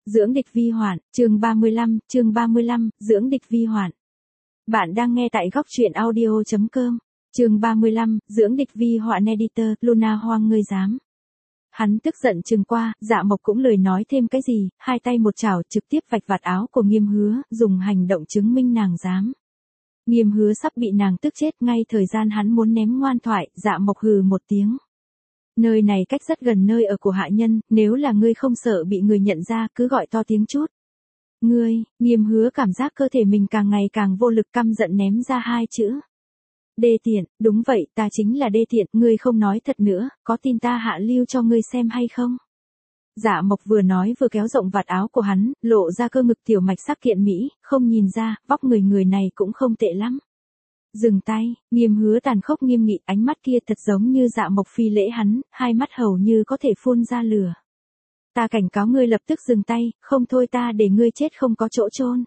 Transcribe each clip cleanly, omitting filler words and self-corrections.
Dưỡng địch vi hoạn, chương 35, dưỡng địch vi hoạn. Bạn đang nghe tại góc truyện audio.com, chương 35, dưỡng địch vi hoạn editor, Luna hoang ngươi dám. Hắn tức giận trừng qua, Dạ Mộc cũng lười nói thêm cái gì, hai tay một chảo trực tiếp vạch vạt áo của Nghiêm Hứa, dùng hành động chứng minh nàng dám. Nghiêm Hứa sắp bị nàng tức chết, ngay thời gian hắn muốn ném ngoan thoại, Dạ Mộc hừ một tiếng. Nơi này cách rất gần nơi ở của hạ nhân, nếu là ngươi không sợ bị người nhận ra, cứ gọi to tiếng chút. Ngươi, Nghiêm Hứa cảm giác cơ thể mình càng ngày càng vô lực, căm giận ném ra hai chữ. Đê tiện, đúng vậy, ta chính là đê tiện, ngươi không nói thật nữa, có tin ta hạ lưu cho ngươi xem hay không? Dạ Mộc vừa nói vừa kéo rộng vạt áo của hắn, lộ ra cơ ngực tiểu mạch sắc kiện mỹ, không nhìn ra, vóc người này cũng không tệ lắm. Dừng tay, Nghiêm Hứa tàn khốc nghiêm nghị, ánh mắt kia thật giống như Dạ Mộc phi lễ hắn, hai mắt hầu như có thể phun ra lửa. Ta cảnh cáo ngươi lập tức dừng tay, không thôi ta để ngươi chết không có chỗ chôn.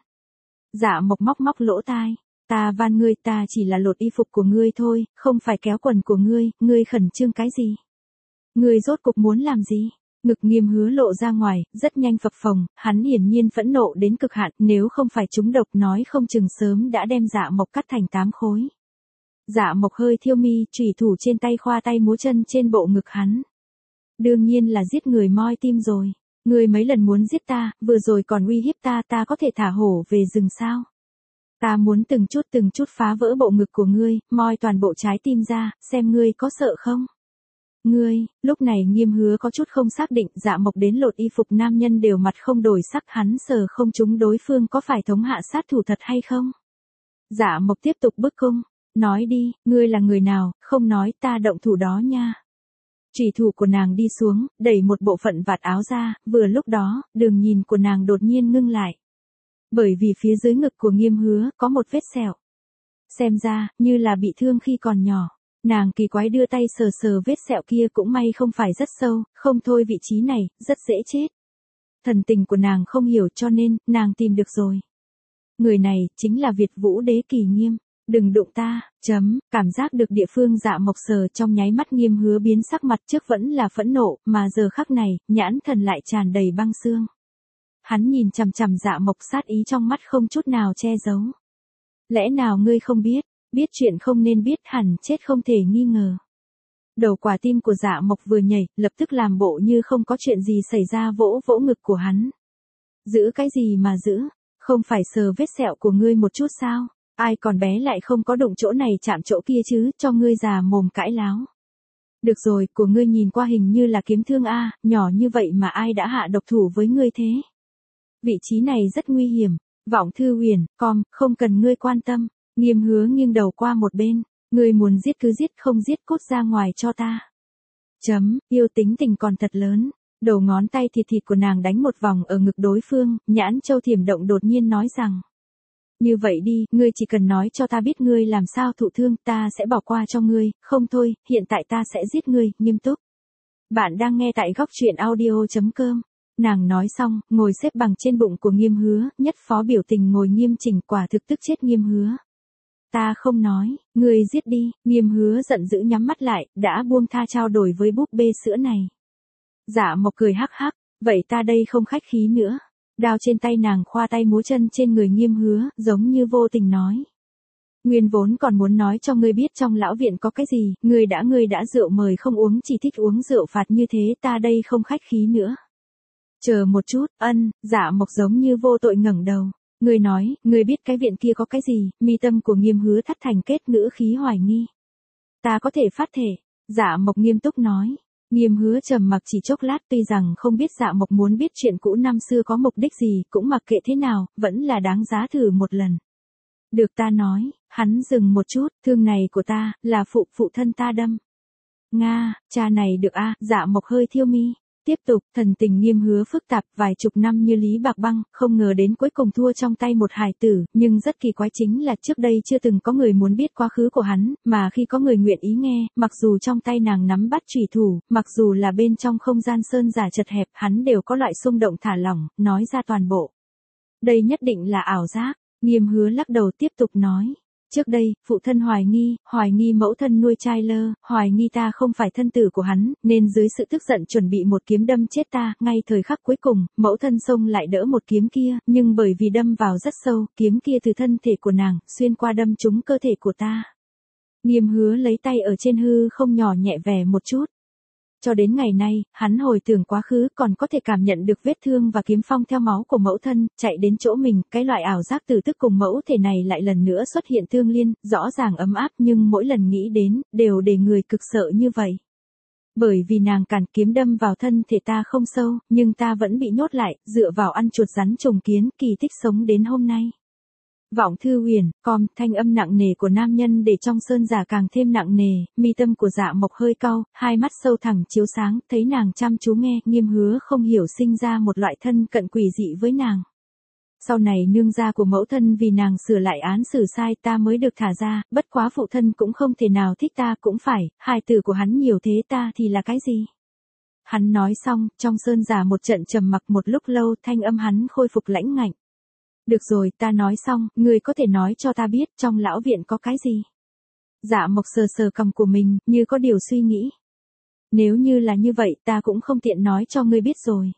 Dạ Mộc móc lỗ tai, ta van ngươi, ta chỉ là lột y phục của ngươi thôi, không phải kéo quần của ngươi khẩn trương cái gì? Ngươi rốt cục muốn làm gì? Ngực Nghiêm Hứa lộ ra ngoài, rất nhanh phập phồng, hắn hiển nhiên phẫn nộ đến cực hạn, nếu không phải trúng độc nói không chừng sớm đã đem Dạ Mộc cắt thành 8 khối. Dạ Mộc hơi thiêu mi, chủy thủ trên tay khoa tay múa chân trên bộ ngực hắn. Đương nhiên là giết người moi tim rồi. Ngươi mấy lần muốn giết ta, vừa rồi còn uy hiếp ta, ta có thể thả hổ về rừng sao? Ta muốn từng chút phá vỡ bộ ngực của ngươi, moi toàn bộ trái tim ra, xem ngươi có sợ không? Ngươi, lúc này Nghiêm Hứa có chút không xác định, Dạ Mộc đến lột y phục nam nhân đều mặt không đổi sắc, hắn sờ không trúng đối phương có phải thống hạ sát thủ thật hay không? Dạ Mộc tiếp tục bức cung, nói đi, ngươi là người nào, không nói ta động thủ đó nha. Chủy thủ của nàng đi xuống, đẩy một bộ phận vạt áo ra, vừa lúc đó, đường nhìn của nàng đột nhiên ngưng lại. Bởi vì phía dưới ngực của Nghiêm Hứa có một vết sẹo. Xem ra, như là bị thương khi còn nhỏ. Nàng kỳ quái đưa tay sờ vết sẹo kia, cũng may không phải rất sâu, không thôi vị trí này, rất dễ chết. Thần tình của nàng không hiểu cho nên, nàng tìm được rồi. Người này, chính là Việt Vũ Đế Kỳ Nghiêm. Đừng đụng ta, cảm giác được địa phương Dạ Mộc sờ trong nháy mắt Nghiêm Hứa biến sắc, mặt trước vẫn là phẫn nộ, mà giờ khắc này, nhãn thần lại tràn đầy băng xương. Hắn nhìn chằm chằm Dạ Mộc, sát ý trong mắt không chút nào che giấu. Lẽ nào ngươi không biết chuyện không nên biết, hẳn chết không thể nghi ngờ. Đầu quả tim của Dạ Mộc vừa nhảy, lập tức làm bộ như không có chuyện gì xảy ra, vỗ ngực của hắn. Giữ cái gì mà giữ, không phải sờ vết sẹo của ngươi một chút sao? Ai còn bé lại không có đụng chỗ này chạm chỗ kia chứ, cho ngươi già mồm cãi láo. Được rồi, của ngươi nhìn qua hình như là kiếm thương a, nhỏ như vậy mà ai đã hạ độc thủ với ngươi thế? Vị trí này rất nguy hiểm, Vọng Thư Huyền, không cần ngươi quan tâm. Nghiêm Hứa nghiêng đầu qua một bên, ngươi muốn giết cứ giết, không giết cút ra ngoài cho ta. Yêu tính tình còn thật lớn. Đầu ngón tay thịt của nàng đánh một vòng ở ngực đối phương, nhãn châu thiểm động đột nhiên nói rằng. Như vậy đi, ngươi chỉ cần nói cho ta biết ngươi làm sao thụ thương, ta sẽ bỏ qua cho ngươi, không thôi, hiện tại ta sẽ giết ngươi, nghiêm túc. Bạn đang nghe tại góc truyện audio.com. Nàng nói xong, ngồi xếp bằng trên bụng của Nghiêm Hứa, nhất phó biểu tình ngồi nghiêm chỉnh, quả thực tức chết Nghiêm Hứa. Ta không nói, ngươi giết đi, Nghiêm Hứa giận dữ nhắm mắt lại, đã buông tha trao đổi với búp bê sữa này. Dạ Mộc cười hắc hắc, vậy ta đây không khách khí nữa. Đao trên tay nàng khoa tay múa chân trên người Nghiêm Hứa, giống như vô tình nói. Nguyên vốn còn muốn nói cho ngươi biết trong lão viện có cái gì, ngươi đã rượu mời không uống, chỉ thích uống rượu phạt như thế, ta đây không khách khí nữa. Chờ một chút, Dạ Mộc giống như vô tội ngẩng đầu. Ngươi nói, ngươi biết cái viện kia có cái gì, mi tâm của Nghiêm Hứa thắt thành kết, ngữ khí hoài nghi. Ta có thể phát thể, Dạ Mộc nghiêm túc nói. Nghiêm Hứa trầm mặc chỉ chốc lát, tuy rằng không biết Dạ Mộc muốn biết chuyện cũ năm xưa có mục đích gì, cũng mặc kệ thế nào, vẫn là đáng giá thử một lần. Được ta nói, hắn dừng một chút, thương này của ta, là phụ thân ta đâm. Nga, cha này được a, Dạ Mộc hơi thiêu mi. Tiếp tục, thần tình Nghiêm Hứa phức tạp, vài chục năm như Lý Bạc Băng, không ngờ đến cuối cùng thua trong tay một hài tử, nhưng rất kỳ quái chính là trước đây chưa từng có người muốn biết quá khứ của hắn, mà khi có người nguyện ý nghe, mặc dù trong tay nàng nắm bắt chủy thủ, mặc dù là bên trong không gian sơn giả chật hẹp, hắn đều có loại xung động thả lỏng, nói ra toàn bộ. Đây nhất định là ảo giác, Nghiêm Hứa lắc đầu tiếp tục nói. Trước đây, phụ thân hoài nghi mẫu thân nuôi trai lơ, hoài nghi ta không phải thân tử của hắn, nên dưới sự tức giận chuẩn bị một kiếm đâm chết ta, ngay thời khắc cuối cùng, mẫu thân xông lại đỡ một kiếm kia, nhưng bởi vì đâm vào rất sâu, kiếm kia từ thân thể của nàng, xuyên qua đâm trúng cơ thể của ta. Nghiêm Hứa lấy tay ở trên hư không nhỏ nhẹ vẻ một chút. Cho đến ngày nay, hắn hồi tưởng quá khứ còn có thể cảm nhận được vết thương và kiếm phong theo máu của mẫu thân, chạy đến chỗ mình, cái loại ảo giác tử tức cùng mẫu thể này lại lần nữa xuất hiện tương liên, rõ ràng ấm áp nhưng mỗi lần nghĩ đến, đều để người cực sợ như vậy. Bởi vì nàng cản kiếm đâm vào thân thể ta không sâu, nhưng ta vẫn bị nhốt lại, dựa vào ăn chuột rắn trùng kiến, kỳ tích sống đến hôm nay. Vọng Thư Huyền, thanh âm nặng nề của nam nhân để trong sơn giả càng thêm nặng nề, mi tâm của Dạ Mộc hơi cau, hai mắt sâu thẳm chiếu sáng, thấy nàng chăm chú nghe, Nghiêm Hứa không hiểu sinh ra một loại thân cận quỷ dị với nàng. Sau này nương gia của mẫu thân vì nàng sửa lại án xử sai ta mới được thả ra, bất quá phụ thân cũng không thể nào thích ta cũng phải, hài tử của hắn nhiều thế ta thì là cái gì? Hắn nói xong, trong sơn giả một trận trầm mặc một lúc lâu, thanh âm hắn khôi phục lãnh ngạnh. Được rồi, ta nói xong, ngươi có thể nói cho ta biết trong lão viện có cái gì? Dạ Mộc sờ sờ cằm của mình, như có điều suy nghĩ. Nếu như là như vậy, ta cũng không tiện nói cho ngươi biết rồi.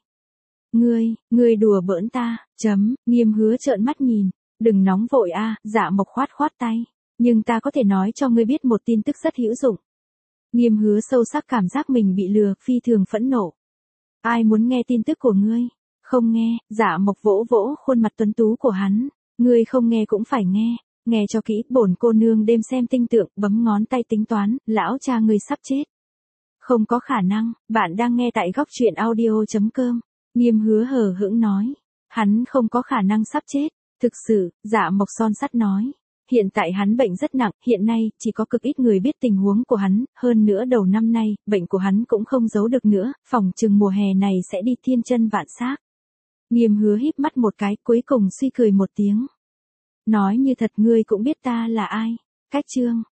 Ngươi đùa bỡn ta, Nghiêm Hứa trợn mắt nhìn, đừng nóng vội a, Dạ Mộc khoát tay. Nhưng ta có thể nói cho ngươi biết một tin tức rất hữu dụng. Nghiêm Hứa sâu sắc cảm giác mình bị lừa, phi thường phẫn nộ. Ai muốn nghe tin tức của ngươi? Không nghe, Dạ Mộc vỗ vỗ khuôn mặt tuấn tú của hắn. Ngươi không nghe cũng phải nghe cho kỹ, bổn cô nương đêm xem tinh tượng, bấm ngón tay tính toán, lão cha ngươi sắp chết. Không có khả năng, bạn đang nghe tại góc truyện audio.com. Nghiêm Hứa hờ hững nói. Hắn không có khả năng sắp chết. Thực sự, Dạ Mộc son sắt nói. Hiện tại hắn bệnh rất nặng, hiện nay, chỉ có cực ít người biết tình huống của hắn, hơn nữa đầu năm nay, bệnh của hắn cũng không giấu được nữa, phòng chừng mùa hè này sẽ đi thiên chân vạn xác. Nghiêm Hứa híp mắt một cái, cuối cùng suy cười một tiếng. Nói như thật, ngươi cũng biết ta là ai. Cách chương.